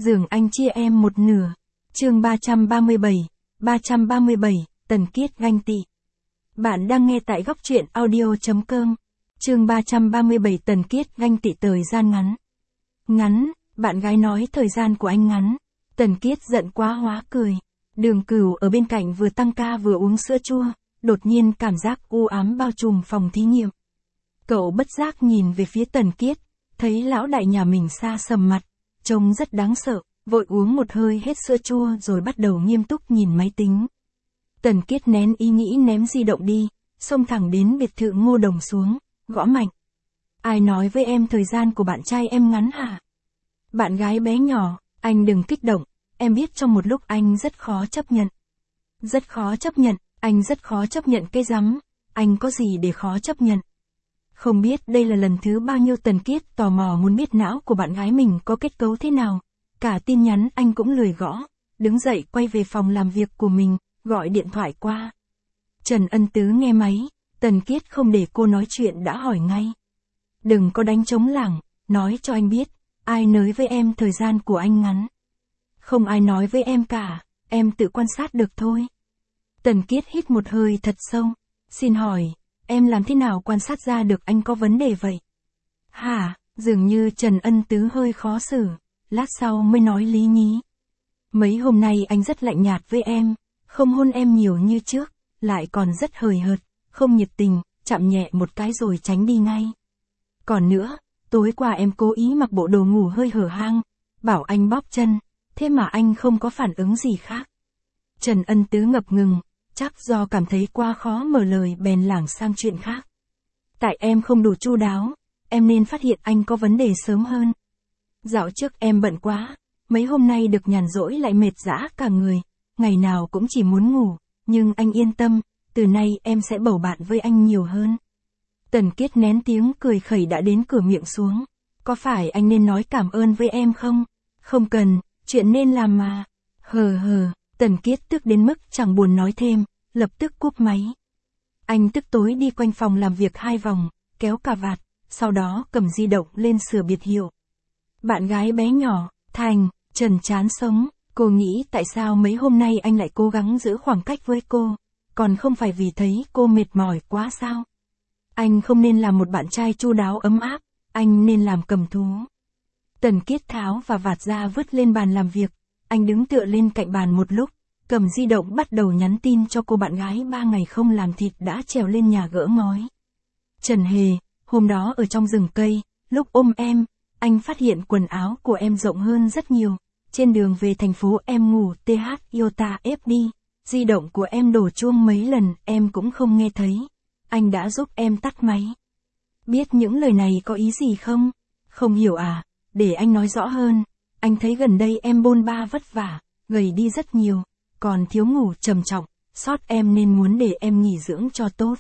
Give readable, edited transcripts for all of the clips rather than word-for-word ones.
Giường anh chia em một nửa. Chương 337, Tần Kiết ganh tị. Bạn đang nghe tại góc truyện audio.com. Chương 337 Tần Kiết ganh tị thời gian ngắn. Ngắn, bạn gái nói thời gian của anh ngắn. Tần Kiết giận quá hóa cười. Đường Cửu ở bên cạnh vừa tăng ca vừa uống sữa chua, đột nhiên cảm giác u ám bao trùm phòng thí nghiệm. Cậu bất giác nhìn về phía Tần Kiết, thấy lão đại nhà mình xa sầm mặt, trông rất đáng sợ, vội uống một hơi hết sữa chua rồi bắt đầu nghiêm túc nhìn máy tính. Tần Kiết nén ý nghĩ ném di động đi, xông thẳng đến biệt thự Ngô Đồng xuống, gõ mạnh. Ai nói với em thời gian của bạn trai em ngắn hả? Bạn gái bé nhỏ, anh đừng kích động, em biết trong một lúc anh rất khó chấp nhận. Rất khó chấp nhận, anh rất khó chấp nhận cái rắm, anh có gì để khó chấp nhận? Không biết đây là lần thứ bao nhiêu Tần Kiết tò mò muốn biết não của bạn gái mình có kết cấu thế nào. Cả tin nhắn anh cũng lười gõ, đứng dậy quay về phòng làm việc của mình, gọi điện thoại qua. Trần Ân Tứ nghe máy, Tần Kiết không để cô nói chuyện đã hỏi ngay. Đừng có đánh trống lảng, nói cho anh biết, ai nói với em thời gian của anh ngắn. Không ai nói với em cả, em tự quan sát được thôi. Tần Kiết hít một hơi thật sâu, xin hỏi, em làm thế nào quan sát ra được anh có vấn đề vậy? Hả, dường như Trần Ân Tứ hơi khó xử, lát sau mới nói lý nhí. Mấy hôm nay anh rất lạnh nhạt với em, không hôn em nhiều như trước, lại còn rất hời hợt, không nhiệt tình, chạm nhẹ một cái rồi tránh đi ngay. Còn nữa, tối qua em cố ý mặc bộ đồ ngủ hơi hở hang, bảo anh bóp chân, thế mà anh không có phản ứng gì khác. Trần Ân Tứ ngập ngừng, chắc do cảm thấy quá khó mở lời bèn lảng sang chuyện khác. Tại em không đủ chu đáo, em nên phát hiện anh có vấn đề sớm hơn. Dạo trước em bận quá, mấy hôm nay được nhàn rỗi lại mệt dã cả người, ngày nào cũng chỉ muốn ngủ, nhưng anh yên tâm, từ nay em sẽ bầu bạn với anh nhiều hơn. Tần Kiết nén tiếng cười khẩy đã đến cửa miệng xuống. Có phải anh nên nói cảm ơn với em không? Không cần, chuyện nên làm mà. Hờ, Tần Kiết tức đến mức chẳng buồn nói thêm, lập tức cúp máy. Anh tức tối đi quanh phòng làm việc 2 vòng, kéo cà vạt, sau đó cầm di động lên sửa biệt hiệu. Bạn gái bé nhỏ, Thành, trần chán sống, cô nghĩ tại sao mấy hôm nay anh lại cố gắng giữ khoảng cách với cô, còn không phải vì thấy cô mệt mỏi quá sao? Anh không nên làm một bạn trai chu đáo ấm áp, anh nên làm cầm thú. Tần Kiết tháo và vạt ra vứt lên bàn làm việc, anh đứng tựa lên cạnh bàn một lúc, cầm di động bắt đầu nhắn tin cho cô bạn gái 3 ngày không làm thịt đã trèo lên nhà gỡ ngói. Trần Hề, hôm đó ở trong rừng cây, lúc ôm em, anh phát hiện quần áo của em rộng hơn rất nhiều, trên đường về thành phố em ngủ Iota FD, di động của em đổ chuông mấy lần em cũng không nghe thấy, anh đã giúp em tắt máy. Biết những lời này có ý gì không? Không hiểu à, để anh nói rõ hơn, anh thấy gần đây em bôn ba vất vả, gầy đi rất nhiều, còn thiếu ngủ trầm trọng, sót em nên muốn để em nghỉ dưỡng cho tốt.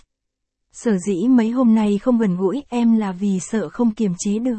Sở dĩ mấy hôm nay không gần gũi em là vì sợ không kiềm chế được.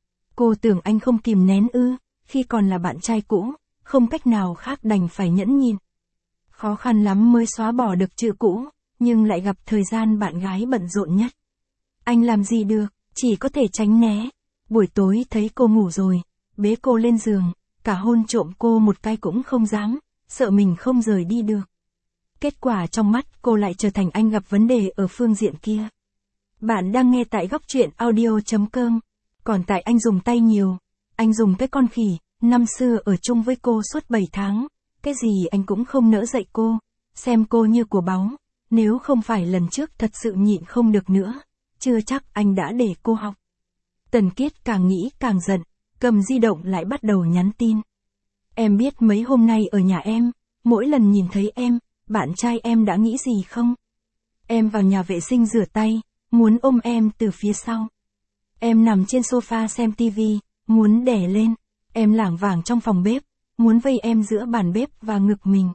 Cô tưởng anh không kìm nén ư, khi còn là bạn trai cũ, không cách nào khác đành phải nhẫn nhịn. Khó khăn lắm mới xóa bỏ được chữ cũ, nhưng lại gặp thời gian bạn gái bận rộn nhất. Anh làm gì được, chỉ có thể tránh né. Buổi tối thấy cô ngủ rồi, bế cô lên giường, cả hôn trộm cô một cái cũng không dám, sợ mình không rời đi được. Kết quả trong mắt cô lại trở thành anh gặp vấn đề ở phương diện kia. Bạn đang nghe tại góc truyện audio.com. Còn tại anh dùng tay nhiều, anh dùng cái con khỉ, năm xưa ở chung với cô suốt 7 tháng, cái gì anh cũng không nỡ dạy cô, xem cô như của báu, nếu không phải lần trước thật sự nhịn không được nữa, chưa chắc anh đã để cô học. Tần Kiết càng nghĩ càng giận, cầm di động lại bắt đầu nhắn tin. Em biết mấy hôm nay ở nhà em, mỗi lần nhìn thấy em, bạn trai em đã nghĩ gì không? Em vào nhà vệ sinh rửa tay, muốn ôm em từ phía sau. Em nằm trên sofa xem tivi, muốn đè lên. Em lảng vảng trong phòng bếp, muốn vây em giữa bàn bếp và ngực mình.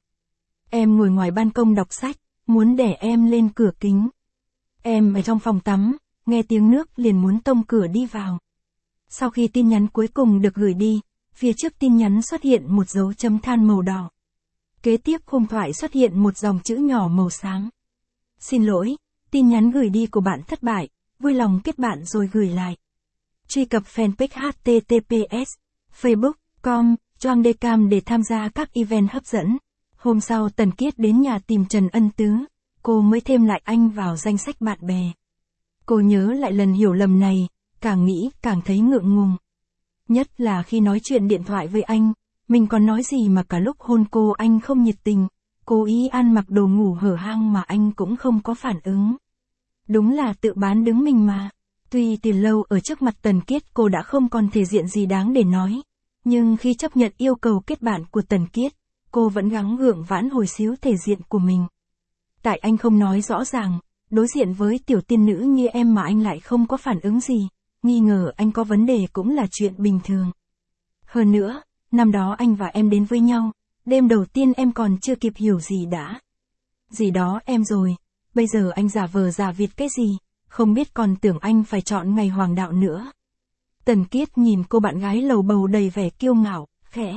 Em ngồi ngoài ban công đọc sách, muốn đè em lên cửa kính. Em ở trong phòng tắm, nghe tiếng nước liền muốn tông cửa đi vào. Sau khi tin nhắn cuối cùng được gửi đi, phía trước tin nhắn xuất hiện một dấu chấm than màu đỏ. Kế tiếp khung thoại xuất hiện một dòng chữ nhỏ màu xám. Xin lỗi, tin nhắn gửi đi của bạn thất bại, vui lòng kết bạn rồi gửi lại. Truy cập fanpage https://facebook.com choang Decam để tham gia các event hấp dẫn. Hôm sau Tần Kiết đến nhà tìm Trần Ân Tứ, cô mới thêm lại anh vào danh sách bạn bè. Cô nhớ lại lần hiểu lầm này, càng nghĩ càng thấy ngượng ngùng. Nhất là khi nói chuyện điện thoại với anh, mình còn nói gì mà cả lúc hôn cô anh không nhiệt tình, cố ý ăn mặc đồ ngủ hở hang mà anh cũng không có phản ứng. Đúng là tự bán đứng mình mà. Tuy từ lâu ở trước mặt Tần Kiết cô đã không còn thể diện gì đáng để nói, nhưng khi chấp nhận yêu cầu kết bạn của Tần Kiết, cô vẫn gắng gượng vãn hồi xíu thể diện của mình. Tại anh không nói rõ ràng, đối diện với tiểu tiên nữ như em mà anh lại không có phản ứng gì, nghi ngờ anh có vấn đề cũng là chuyện bình thường. Hơn nữa, năm đó anh và em đến với nhau, đêm đầu tiên em còn chưa kịp hiểu gì đã. Gì đó em rồi, bây giờ anh giả vờ giả vịt cái gì, không biết còn tưởng anh phải chọn ngày hoàng đạo nữa. Tần Kiết nhìn cô bạn gái lầu bầu đầy vẻ kiêu ngạo, khẽ.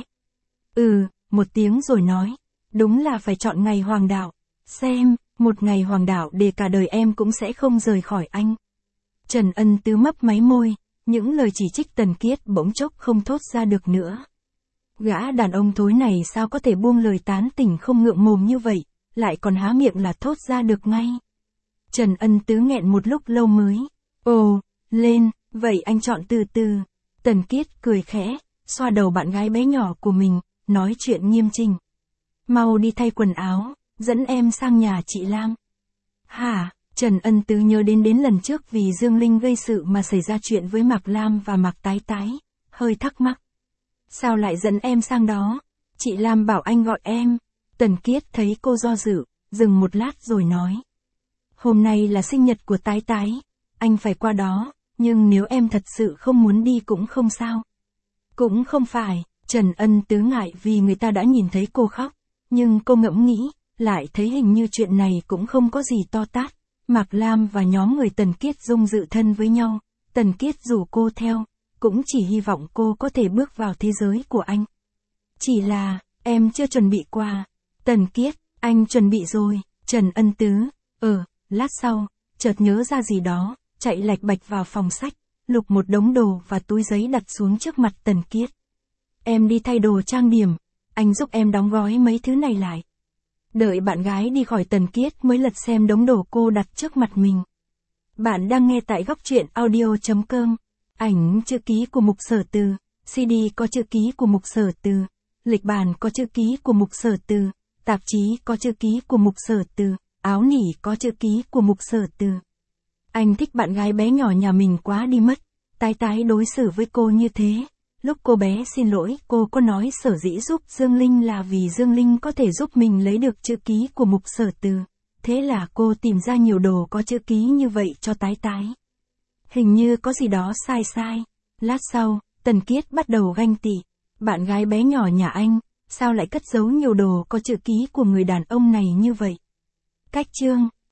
Một tiếng rồi nói, đúng là phải chọn ngày hoàng đạo, xem, một ngày hoàng đạo để cả đời em cũng sẽ không rời khỏi anh. Trần Ân Tứ mấp máy môi, những lời chỉ trích Tần Kiết bỗng chốc không thốt ra được nữa. Gã đàn ông thối này sao có thể buông lời tán tỉnh không ngượng mồm như vậy, lại còn há miệng là thốt ra được ngay. Trần Ân Tứ nghẹn một lúc lâu mới. Lên, vậy anh chọn từ từ. Tần Kiết cười khẽ, xoa đầu bạn gái bé nhỏ của mình, nói chuyện nghiêm chỉnh. Mau đi thay quần áo, dẫn em sang nhà chị Lam. Hả? Trần Ân Tứ nhớ đến lần trước vì Dương Linh gây sự mà xảy ra chuyện với Mạc Lam và Mạc Tái Tái, hơi thắc mắc. Sao lại dẫn em sang đó? Chị Lam bảo anh gọi em. Tần Kiết thấy cô do dự, dừng một lát rồi nói. Hôm nay là sinh nhật của Tái Tái, anh phải qua đó, nhưng nếu em thật sự không muốn đi cũng không sao. Cũng không phải, Trần Ân Tứ ngại vì người ta đã nhìn thấy cô khóc, nhưng cô ngẫm nghĩ, lại thấy hình như chuyện này cũng không có gì to tát. Mạc Lam và nhóm người Tần Kiết Dung dự thân với nhau, Tần Kiết rủ cô theo, cũng chỉ hy vọng cô có thể bước vào thế giới của anh. Chỉ là, em chưa chuẩn bị quà. Tần Kiết, anh chuẩn bị rồi. Trần Ân Tứ, lát sau, chợt nhớ ra gì đó, chạy lạch bạch vào phòng sách, lục một đống đồ và túi giấy đặt xuống trước mặt Tần Kiết. Em đi thay đồ trang điểm, anh giúp em đóng gói mấy thứ này lại. Đợi bạn gái đi khỏi Tần Kiết mới lật xem đống đồ cô đặt trước mặt mình. Bạn đang nghe tại góc truyện audio.com. Ảnh chữ ký của Mục Sở Từ, CD có chữ ký của Mục Sở Từ, lịch bàn có chữ ký của Mục Sở Từ, tạp chí có chữ ký của Mục Sở Từ, áo nỉ có chữ ký của Mục Sở Từ. Anh thích bạn gái bé nhỏ nhà mình quá đi mất, Tái Tái đối xử với cô như thế. Lúc cô bé xin lỗi, cô có nói sở dĩ giúp Dương Linh là vì Dương Linh có thể giúp mình lấy được chữ ký của Mục Sở Từ. Thế là cô tìm ra nhiều đồ có chữ ký như vậy cho Tái Tái. Hình như có gì đó sai. Lát sau, Tần Kiết bắt đầu ganh tị. Bạn gái bé nhỏ nhà anh, sao lại cất giấu nhiều đồ có chữ ký của người đàn ông này như vậy? Cách chương